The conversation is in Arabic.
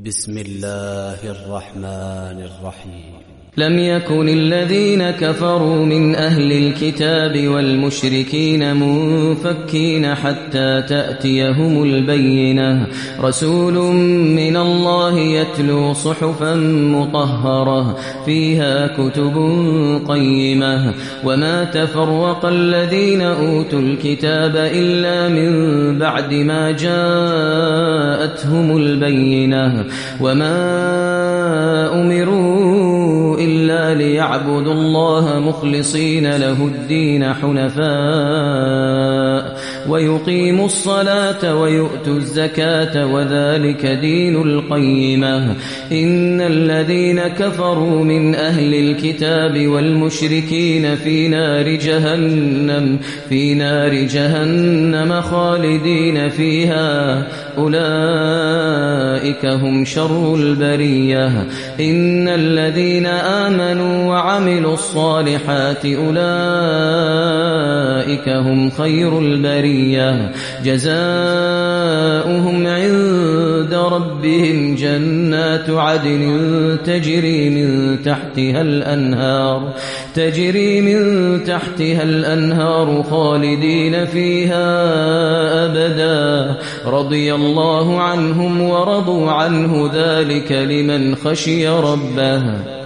بسم الله الرحمن الرحيم. لم يكن الذين كفروا من أهل الكتاب والمشركين منفكين حتى تأتيهم البينة، رسول من الله يتلو صحفا مطهرة فيها كتب قيمة، وما تفرق الذين أوتوا الكتاب إلا من بعد ما جاءتهم البينة، وما أمروا إلا ليعبدوا الله مخلصين له الدين حنفاء ويقيموا الصلاة ويؤتوا الزكاة وذلك دين القيمة. إن الذين كفروا من أهل الكتاب والمشركين في نار جهنم خالدين فيها، أولئك هم شر البرية. إن الذين آمنوا وعملوا الصالحات أولئك هم خير البرية، جزاؤهم عند ربهم جنات عدن تجري من تحتها الأنهار خالدين فيها أبدا، رضي الله عنهم ورضوا عنه، ذلك لمن خشي ربه.